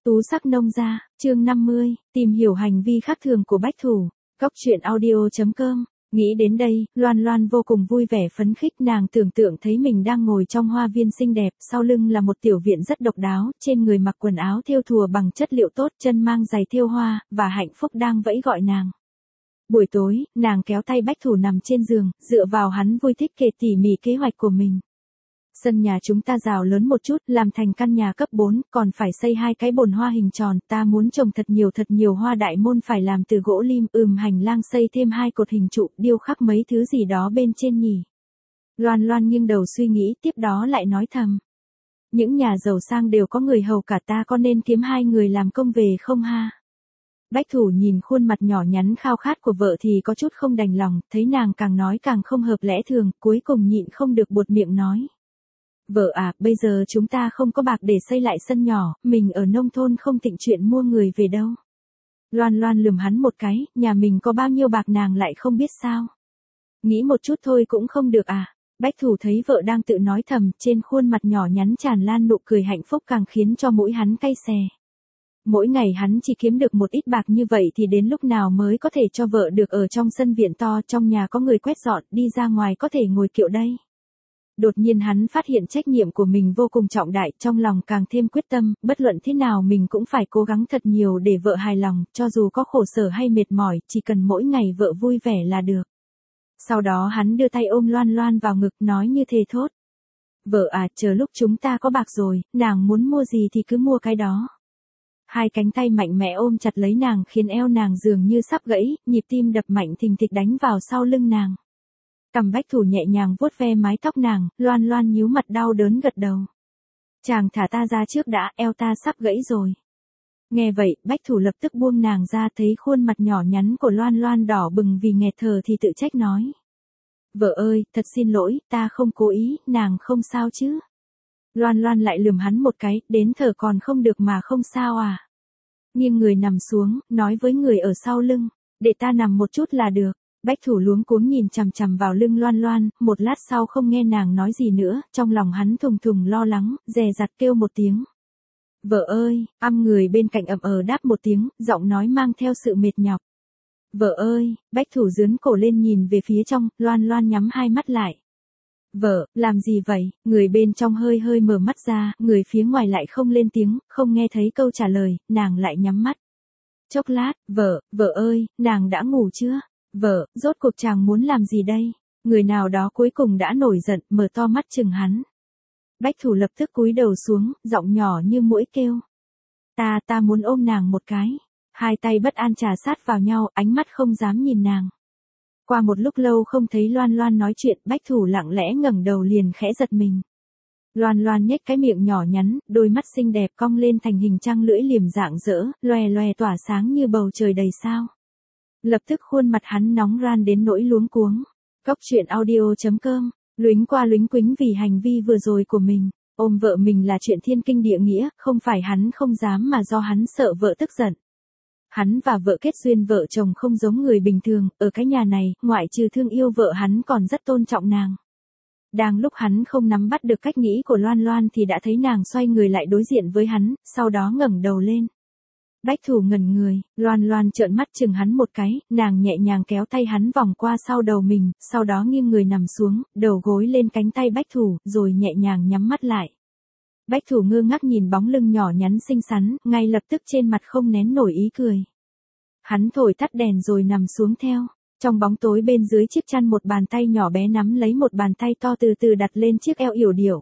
Tú sắc nông gia, chương 50, tìm hiểu hành vi khác thường của Bách Thủ. Góc truyện audio.com. Nghĩ đến đây, Loan Loan vô cùng vui vẻ phấn khích, nàng tưởng tượng thấy mình đang ngồi trong hoa viên xinh đẹp, sau lưng là một tiểu viện rất độc đáo, trên người mặc quần áo thêu thùa bằng chất liệu tốt, chân mang giày thêu hoa, và hạnh phúc đang vẫy gọi nàng. Buổi tối, nàng kéo tay Bách Thủ nằm trên giường, dựa vào hắn vui thích kể tỉ mỉ kế hoạch của mình. Sân nhà chúng ta rào lớn một chút, làm thành căn nhà cấp 4, còn phải xây 2 cái bồn hoa hình tròn, ta muốn trồng thật nhiều hoa đại môn phải làm từ gỗ lim, hành lang xây thêm 2 cột hình trụ, điêu khắc mấy thứ gì đó bên trên nhỉ. Loan Loan nghiêng đầu suy nghĩ, tiếp đó lại nói thầm. Những nhà giàu sang đều có người hầu cả, ta có nên kiếm 2 người làm công về không ha? Bách Thủ nhìn khuôn mặt nhỏ nhắn khao khát của vợ thì có chút không đành lòng, thấy nàng càng nói càng không hợp lẽ thường, cuối cùng nhịn không được buột miệng nói. Vợ à, bây giờ chúng ta không có bạc để xây lại sân nhỏ, mình ở nông thôn không thịnh chuyện mua người về đâu. Loan Loan lườm hắn một cái, nhà mình có bao nhiêu bạc nàng lại không biết sao. Nghĩ một chút thôi cũng không được à. Bách Thủ thấy vợ đang tự nói thầm, trên khuôn mặt nhỏ nhắn tràn lan nụ cười hạnh phúc càng khiến cho mũi hắn cay xè. Mỗi ngày hắn chỉ kiếm được một ít bạc như vậy thì đến lúc nào mới có thể cho vợ được ở trong sân viện to, trong nhà có người quét dọn, đi ra ngoài có thể ngồi kiệu đây. Đột nhiên hắn phát hiện trách nhiệm của mình vô cùng trọng đại, trong lòng càng thêm quyết tâm, bất luận thế nào mình cũng phải cố gắng thật nhiều để vợ hài lòng, cho dù có khổ sở hay mệt mỏi, chỉ cần mỗi ngày vợ vui vẻ là được. Sau đó hắn đưa tay ôm Loan Loan vào ngực, nói như thề thốt. Vợ à, chờ lúc chúng ta có bạc rồi, nàng muốn mua gì thì cứ mua cái đó. 2 cánh tay mạnh mẽ ôm chặt lấy nàng khiến eo nàng dường như sắp gãy, nhịp tim đập mạnh thình thịch đánh vào sau lưng nàng. Cầm Bách Thủ nhẹ nhàng vuốt ve mái tóc nàng, Loan Loan nhíu mặt đau đớn gật đầu. Chàng thả ta ra trước đã, eo ta sắp gãy rồi. Nghe vậy, Bách Thủ lập tức buông nàng ra, thấy khuôn mặt nhỏ nhắn của Loan Loan đỏ bừng vì nghẹt thở thì tự trách nói. Vợ ơi, thật xin lỗi, ta không cố ý, nàng không sao chứ. Loan Loan lại lườm hắn một cái, đến thở còn không được mà không sao à. Nghiêng người nằm xuống, nói với người ở sau lưng, để ta nằm một chút là được. Bách Thủ luống cuống nhìn chằm chằm vào lưng Loan Loan, một lát sau không nghe nàng nói gì nữa, trong lòng hắn thùng thùng lo lắng, dè dặt kêu một tiếng. Vợ ơi, người bên cạnh ậm đáp một tiếng, giọng nói mang theo sự mệt nhọc. Vợ ơi, Bách Thủ dướn cổ lên nhìn về phía trong, Loan Loan nhắm 2 mắt lại. Vợ, làm gì vậy? Người bên trong hơi hơi mở mắt ra, người phía ngoài lại không lên tiếng, không nghe thấy câu trả lời, nàng lại nhắm mắt. Chốc lát, vợ ơi, nàng đã ngủ chưa? Vợ, rốt cuộc chàng muốn làm gì đây? Người nào đó cuối cùng đã nổi giận, mở to mắt chừng hắn. Bách Thủ lập tức cúi đầu xuống, giọng nhỏ như muỗi kêu. Ta muốn ôm nàng một cái. 2 tay bất an chà sát vào nhau, ánh mắt không dám nhìn nàng. Qua một lúc lâu không thấy Loan Loan nói chuyện, Bách Thủ lặng lẽ ngẩng đầu liền khẽ giật mình. Loan Loan nhếch cái miệng nhỏ nhắn, đôi mắt xinh đẹp cong lên thành hình trăng lưỡi liềm rạng rỡ, loè loè tỏa sáng như bầu trời đầy sao. Lập tức khuôn mặt hắn nóng ran đến nỗi luống cuống. Góc truyện audio.com. Luính qua luính quính vì hành vi vừa rồi của mình. Ôm vợ mình là chuyện thiên kinh địa nghĩa, không phải hắn không dám mà do hắn sợ vợ tức giận. Hắn và vợ kết duyên vợ chồng không giống người bình thường, ở cái nhà này, ngoại trừ thương yêu vợ hắn còn rất tôn trọng nàng. Đang lúc hắn không nắm bắt được cách nghĩ của Loan Loan thì đã thấy nàng xoay người lại đối diện với hắn, sau đó ngẩng đầu lên. Bách Thủ ngẩn người, Loan Loan trợn mắt chừng hắn một cái, nàng nhẹ nhàng kéo tay hắn vòng qua sau đầu mình, sau đó nghiêng người nằm xuống, đầu gối lên cánh tay Bách Thủ, rồi nhẹ nhàng nhắm mắt lại. Bách Thủ ngơ ngác nhìn bóng lưng nhỏ nhắn xinh xắn, ngay lập tức trên mặt không nén nổi ý cười. Hắn thổi tắt đèn rồi nằm xuống theo. Trong bóng tối bên dưới chiếc chăn một bàn tay nhỏ bé nắm lấy một bàn tay to từ từ đặt lên chiếc eo yểu điệu.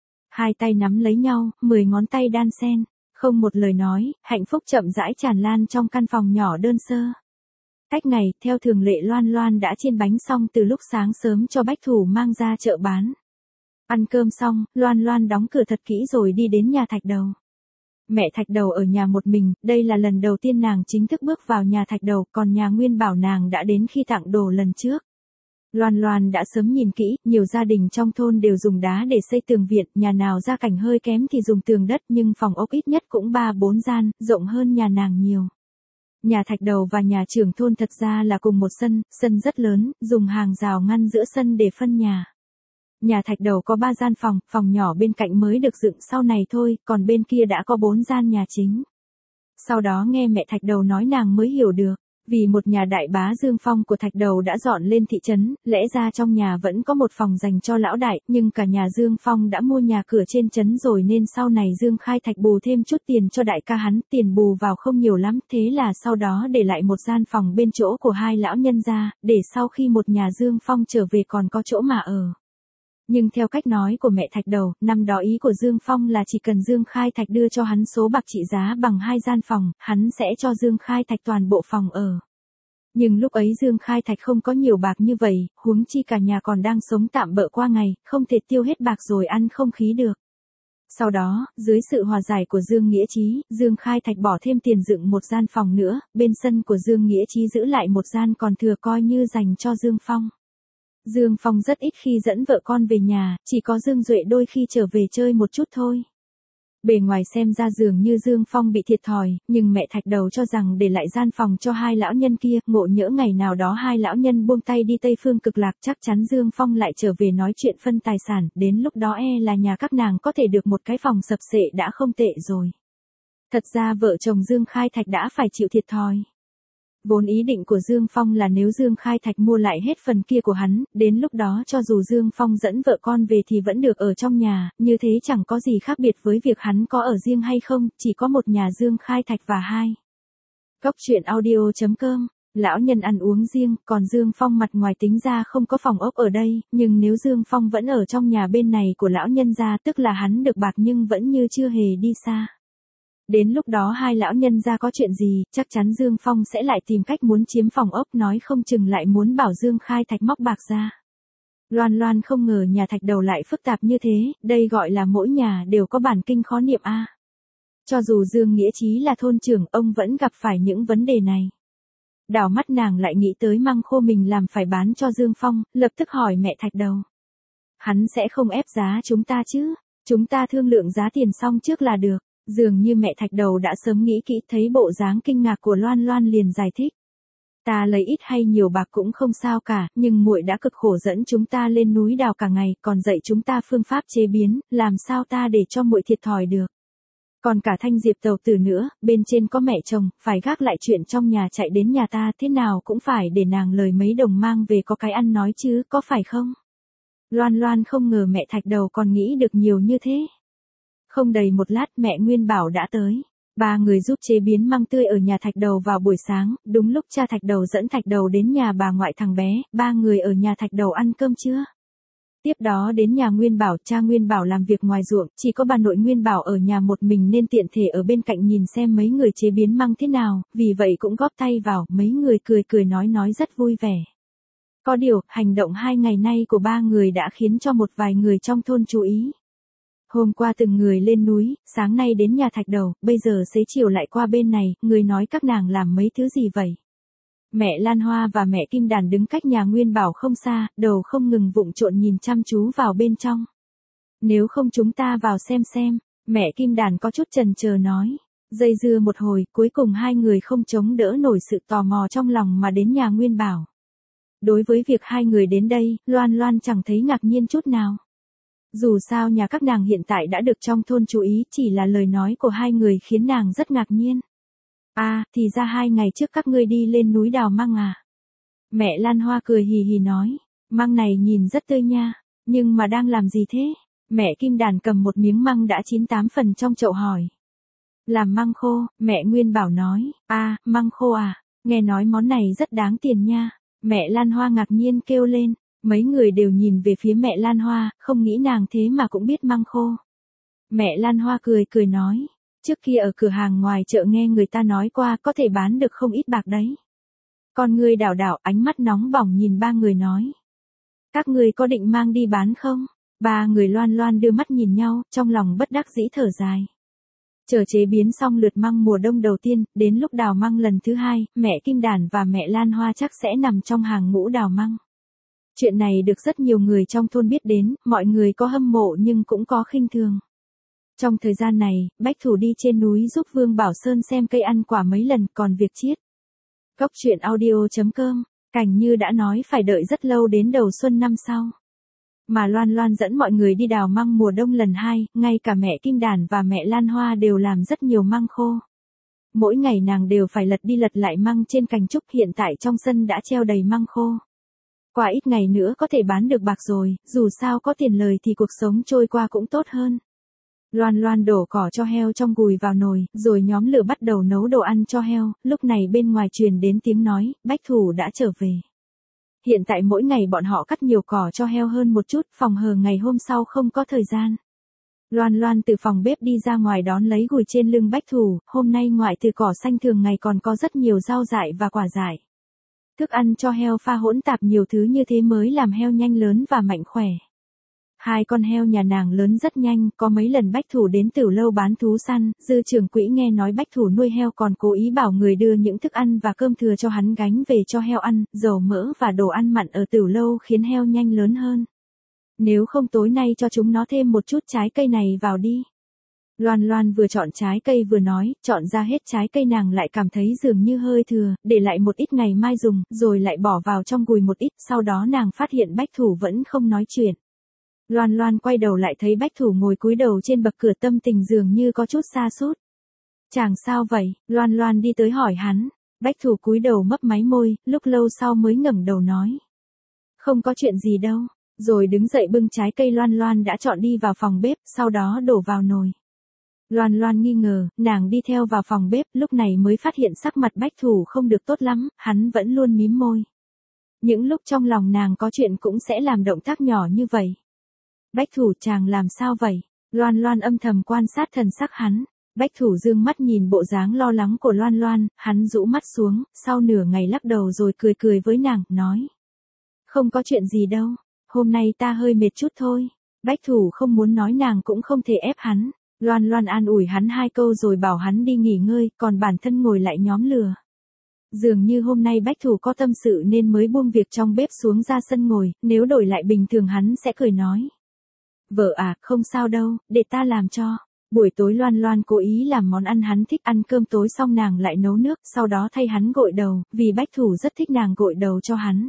2 tay nắm lấy nhau, 10 ngón tay đan xen. Không một lời nói, hạnh phúc chậm rãi tràn lan trong căn phòng nhỏ đơn sơ. Cách ngày, theo thường lệ Loan Loan đã chiên bánh xong từ lúc sáng sớm cho Bách Thủ mang ra chợ bán. Ăn cơm xong, Loan Loan đóng cửa thật kỹ rồi đi đến nhà Thạch Đầu. Mẹ Thạch Đầu ở nhà một mình, đây là lần đầu tiên nàng chính thức bước vào nhà Thạch Đầu, còn nhà Nguyên bảo nàng đã đến khi tặng đồ lần trước. Loan Loan đã sớm nhìn kỹ, nhiều gia đình trong thôn đều dùng đá để xây tường viện, nhà nào gia cảnh hơi kém thì dùng tường đất, nhưng phòng ốc ít nhất cũng 3-4 gian, rộng hơn nhà nàng nhiều. Nhà Thạch Đầu và nhà trưởng thôn thật ra là cùng một sân rất lớn, dùng hàng rào ngăn giữa sân để phân nhà. Nhà Thạch Đầu có 3 gian phòng nhỏ bên cạnh mới được dựng sau này thôi, còn bên kia đã có 4 gian nhà chính. Sau đó nghe mẹ Thạch Đầu nói nàng mới hiểu được. Vì một nhà đại bá Dương Phong của Thạch Đầu đã dọn lên thị trấn, lẽ ra trong nhà vẫn có một phòng dành cho lão đại, nhưng cả nhà Dương Phong đã mua nhà cửa trên trấn rồi nên sau này Dương Khai Thạch bù thêm chút tiền cho đại ca hắn, tiền bù vào không nhiều lắm, thế là sau đó để lại một gian phòng bên chỗ của hai lão nhân gia, để sau khi một nhà Dương Phong trở về còn có chỗ mà ở. Nhưng theo cách nói của mẹ Thạch Đầu, năm đó ý của Dương Phong là chỉ cần Dương Khai Thạch đưa cho hắn số bạc trị giá bằng 2 gian phòng, hắn sẽ cho Dương Khai Thạch toàn bộ phòng ở. Nhưng lúc ấy Dương Khai Thạch không có nhiều bạc như vậy, huống chi cả nhà còn đang sống tạm bợ qua ngày, không thể tiêu hết bạc rồi ăn không khí được. Sau đó, dưới sự hòa giải của Dương Nghĩa Chí, Dương Khai Thạch bỏ thêm tiền dựng một gian phòng nữa, bên sân của Dương Nghĩa Chí giữ lại một gian còn thừa coi như dành cho Dương Phong. Dương Phong rất ít khi dẫn vợ con về nhà, chỉ có Dương Duệ đôi khi trở về chơi một chút thôi. Bề ngoài xem ra dường như Dương Phong bị thiệt thòi, nhưng mẹ Thạch Đầu cho rằng để lại gian phòng cho hai lão nhân kia, ngộ nhỡ ngày nào đó hai lão nhân buông tay đi Tây Phương Cực Lạc chắc chắn Dương Phong lại trở về nói chuyện phân tài sản, đến lúc đó là nhà các nàng có thể được một cái phòng sập xệ đã không tệ rồi. Thật ra vợ chồng Dương Khai Thạch đã phải chịu thiệt thòi. Vốn ý định của Dương Phong là nếu Dương Khai Thạch mua lại hết phần kia của hắn, đến lúc đó cho dù Dương Phong dẫn vợ con về thì vẫn được ở trong nhà, như thế chẳng có gì khác biệt với việc hắn có ở riêng hay không, chỉ có một nhà Dương Khai Thạch và hai. Góc truyện audio.com, lão nhân ăn uống riêng, còn Dương Phong mặt ngoài tính ra không có phòng ốc ở đây, nhưng nếu Dương Phong vẫn ở trong nhà bên này của lão nhân gia tức là hắn được bạc nhưng vẫn như chưa hề đi xa. Đến lúc đó hai lão nhân ra có chuyện gì, chắc chắn Dương Phong sẽ lại tìm cách muốn chiếm phòng ốc nói không chừng lại muốn bảo Dương Khai Thạch móc bạc ra. Loan Loan không ngờ nhà Thạch Đầu lại phức tạp như thế, đây gọi là mỗi nhà đều có bản kinh khó niệm a. Cho dù Dương Nghĩa Chí là thôn trưởng, ông vẫn gặp phải những vấn đề này. Đảo mắt nàng lại nghĩ tới măng khô mình làm phải bán cho Dương Phong, lập tức hỏi mẹ Thạch Đầu. Hắn sẽ không ép giá chúng ta chứ, chúng ta thương lượng giá tiền xong trước là được. Dường như mẹ Thạch Đầu đã sớm nghĩ kỹ, thấy bộ dáng kinh ngạc của Loan Loan liền giải thích. Ta lấy ít hay nhiều bạc cũng không sao cả, nhưng muội đã cực khổ dẫn chúng ta lên núi đào cả ngày, còn dạy chúng ta phương pháp chế biến, làm sao ta để cho muội thiệt thòi được. Còn cả Thanh Diệp tàu tử nữa, bên trên có mẹ chồng, phải gác lại chuyện trong nhà chạy đến nhà ta, thế nào cũng phải để nàng lời mấy đồng mang về có cái ăn nói chứ, có phải không? Loan Loan không ngờ mẹ Thạch Đầu còn nghĩ được nhiều như thế. Không đầy một lát mẹ Nguyên Bảo đã tới. Ba người giúp chế biến măng tươi ở nhà Thạch Đầu vào buổi sáng, đúng lúc cha Thạch Đầu dẫn Thạch Đầu đến nhà bà ngoại thằng bé, ba người ở nhà Thạch Đầu ăn cơm trưa. Tiếp đó đến nhà Nguyên Bảo, cha Nguyên Bảo làm việc ngoài ruộng, chỉ có bà nội Nguyên Bảo ở nhà một mình nên tiện thể ở bên cạnh nhìn xem mấy người chế biến măng thế nào, vì vậy cũng góp tay vào, mấy người cười cười nói rất vui vẻ. Có điều, hành động 2 ngày nay của ba người đã khiến cho một vài người trong thôn chú ý. Hôm qua từng người lên núi, sáng nay đến nhà Thạch Đầu, bây giờ xế chiều lại qua bên này, người nói các nàng làm mấy thứ gì vậy? Mẹ Lan Hoa và mẹ Kim Đàn đứng cách nhà Nguyên Bảo không xa, đầu không ngừng vụng trộn nhìn chăm chú vào bên trong. Nếu không chúng ta vào xem, mẹ Kim Đàn có chút chần chờ nói. Dây dưa một hồi, cuối cùng hai người không chống đỡ nổi sự tò mò trong lòng mà đến nhà Nguyên Bảo. Đối với việc hai người đến đây, Loan Loan chẳng thấy ngạc nhiên chút nào. Dù sao nhà các nàng hiện tại đã được trong thôn chú ý, chỉ là lời nói của hai người khiến nàng rất ngạc nhiên. À, thì ra 2 ngày trước các ngươi đi lên núi đào măng à? Mẹ Lan Hoa cười hì hì nói, măng này nhìn rất tươi nha, nhưng mà đang làm gì thế? Mẹ Kim Đàn cầm một miếng măng đã chín 8 phần trong chậu hỏi. Làm măng khô, mẹ Nguyên Bảo nói, à, măng khô à, nghe nói món này rất đáng tiền nha. Mẹ Lan Hoa ngạc nhiên kêu lên. Mấy người đều nhìn về phía mẹ Lan Hoa, không nghĩ nàng thế mà cũng biết măng khô. Mẹ Lan Hoa cười nói, trước kia ở cửa hàng ngoài chợ nghe người ta nói qua có thể bán được không ít bạc đấy. Con người đảo đảo ánh mắt nóng bỏng nhìn ba người nói. Các người có định mang đi bán không? Ba người Loan Loan đưa mắt nhìn nhau, trong lòng bất đắc dĩ thở dài. Chờ chế biến xong lượt măng mùa đông đầu tiên, đến lúc đào măng lần thứ 2, mẹ Kim Đàn và mẹ Lan Hoa chắc sẽ nằm trong hàng ngũ đào măng. Chuyện này được rất nhiều người trong thôn biết đến, mọi người có hâm mộ nhưng cũng có khinh thường. Trong thời gian này, Bách Thủ đi trên núi giúp Vương Bảo Sơn xem cây ăn quả mấy lần, còn việc chiết. Góc truyện audio.com, Cảnh Như đã nói phải đợi rất lâu đến đầu xuân năm sau. Mà Loan Loan dẫn mọi người đi đào măng mùa đông lần 2, ngay cả mẹ Kim Đàn và mẹ Lan Hoa đều làm rất nhiều măng khô. Mỗi ngày nàng đều phải lật đi lật lại măng trên cành trúc, hiện tại trong sân đã treo đầy măng khô. Qua ít ngày nữa có thể bán được bạc rồi, dù sao có tiền lời thì cuộc sống trôi qua cũng tốt hơn. Loan Loan đổ cỏ cho heo trong gùi vào nồi, rồi nhóm lửa bắt đầu nấu đồ ăn cho heo, lúc này bên ngoài truyền đến tiếng nói, Bách Thủ đã trở về. Hiện tại mỗi ngày bọn họ cắt nhiều cỏ cho heo hơn một chút, phòng hờ ngày hôm sau không có thời gian. Loan Loan từ phòng bếp đi ra ngoài đón lấy gùi trên lưng Bách Thủ, hôm nay ngoại trừ cỏ xanh thường ngày còn có rất nhiều rau dại và quả dại. Thức ăn cho heo pha hỗn tạp nhiều thứ như thế mới làm heo nhanh lớn và mạnh khỏe. Hai con heo nhà nàng lớn rất nhanh, có mấy lần Bách Thủ đến Tửu Lâu bán thú săn, Dư trưởng quỹ nghe nói Bách Thủ nuôi heo còn cố ý bảo người đưa những thức ăn và cơm thừa cho hắn gánh về cho heo ăn, dầu mỡ và đồ ăn mặn ở Tửu Lâu khiến heo nhanh lớn hơn. Nếu không tối nay cho chúng nó thêm một chút trái cây này vào đi. Loan Loan vừa chọn trái cây vừa nói, chọn ra hết trái cây nàng lại cảm thấy dường như hơi thừa, để lại một ít ngày mai dùng, rồi lại bỏ vào trong gùi một ít, sau đó nàng phát hiện Bách Thủ vẫn không nói chuyện. Loan Loan quay đầu lại thấy Bách Thủ ngồi cúi đầu trên bậc cửa, tâm tình dường như có chút sa sút. Chàng sao vậy? Loan Loan đi tới hỏi hắn. Bách Thủ cúi đầu mấp máy môi, lúc lâu sau mới ngẩng đầu nói. Không có chuyện gì đâu, rồi đứng dậy bưng trái cây Loan Loan đã chọn đi vào phòng bếp, sau đó đổ vào nồi. Loan Loan nghi ngờ, nàng đi theo vào phòng bếp, lúc này mới phát hiện sắc mặt Bách Thủ không được tốt lắm, hắn vẫn luôn mím môi. Những lúc trong lòng nàng có chuyện cũng sẽ làm động tác nhỏ như vậy. Bách Thủ, chàng làm sao vậy? Loan Loan âm thầm quan sát thần sắc hắn. Bách Thủ dương mắt nhìn bộ dáng lo lắng của Loan Loan, hắn rũ mắt xuống, sau nửa ngày lắc đầu rồi cười cười với nàng, nói. Không có chuyện gì đâu, hôm nay ta hơi mệt chút thôi. Bách Thủ không muốn nói, nàng cũng không thể ép hắn. Loan Loan an ủi hắn hai câu rồi bảo hắn đi nghỉ ngơi, còn bản thân ngồi lại nhóm lửa. Dường như hôm nay Bách Thủ có tâm sự nên mới buông việc trong bếp xuống ra sân ngồi, nếu đổi lại bình thường hắn sẽ cười nói. Vợ à, không sao đâu, để ta làm cho. Buổi tối Loan Loan cố ý làm món ăn hắn thích, ăn cơm tối xong nàng lại nấu nước, sau đó thay hắn gội đầu, vì Bách Thủ rất thích nàng gội đầu cho hắn.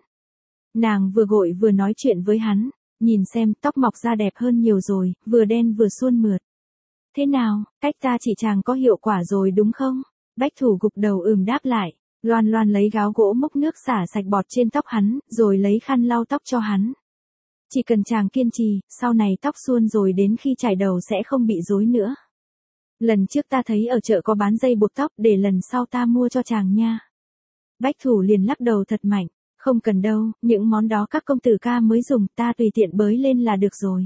Nàng vừa gội vừa nói chuyện với hắn, nhìn xem tóc mọc ra đẹp hơn nhiều rồi, vừa đen vừa suôn mượt. Thế nào, cách ta chỉ chàng có hiệu quả rồi đúng không? Bách Thủ gục đầu đáp lại. Loan Loan lấy gáo gỗ múc nước xả sạch bọt trên tóc hắn, rồi lấy khăn lau tóc cho hắn. Chỉ cần chàng kiên trì, sau này tóc suôn rồi đến khi chải đầu sẽ không bị rối nữa. Lần trước ta thấy ở chợ có bán dây buộc tóc, để lần sau ta mua cho chàng nha. Bách Thủ liền lắc đầu thật mạnh, không cần đâu, những món đó các công tử ca mới dùng, ta tùy tiện bới lên là được rồi.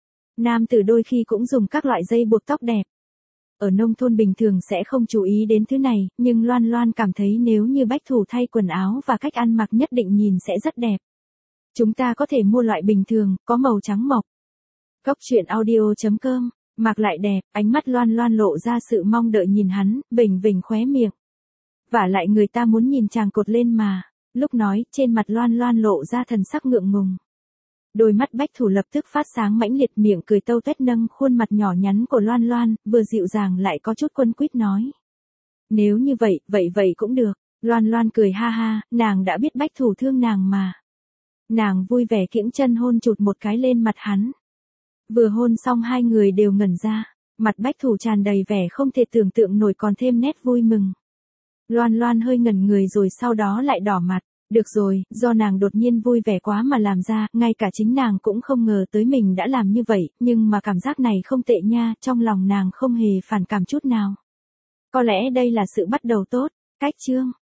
Nam tử đôi khi cũng dùng các loại dây buộc tóc đẹp. Ở nông thôn bình thường sẽ không chú ý đến thứ này, nhưng Loan Loan cảm thấy nếu như Bách Thủ thay quần áo và cách ăn mặc nhất định nhìn sẽ rất đẹp. Chúng ta có thể mua loại bình thường, có màu trắng mộc. Góc truyện audio.com, mặc lại đẹp, ánh mắt Loan Loan lộ ra sự mong đợi nhìn hắn, vểnh vểnh khóe miệng. Vả lại người ta muốn nhìn chàng cột lên mà. Lúc nói, trên mặt Loan Loan lộ ra thần sắc ngượng ngùng. Đôi mắt Bách Thủ lập tức phát sáng mãnh liệt, miệng cười tâu tuét nâng khuôn mặt nhỏ nhắn của Loan Loan, vừa dịu dàng lại có chút quấn quýt nói. Nếu như vậy, vậy cũng được. Loan Loan cười ha ha, nàng đã biết Bách Thủ thương nàng mà. Nàng vui vẻ kiễng chân hôn chụt một cái lên mặt hắn. Vừa hôn xong hai người đều ngẩn ra, mặt Bách Thủ tràn đầy vẻ không thể tưởng tượng nổi, còn thêm nét vui mừng. Loan Loan hơi ngẩn người rồi sau đó lại đỏ mặt. Được rồi, do nàng đột nhiên vui vẻ quá mà làm ra, ngay cả chính nàng cũng không ngờ tới mình đã làm như vậy, nhưng mà cảm giác này không tệ nha, trong lòng nàng không hề phản cảm chút nào. Có lẽ đây là sự bắt đầu tốt. Cách chương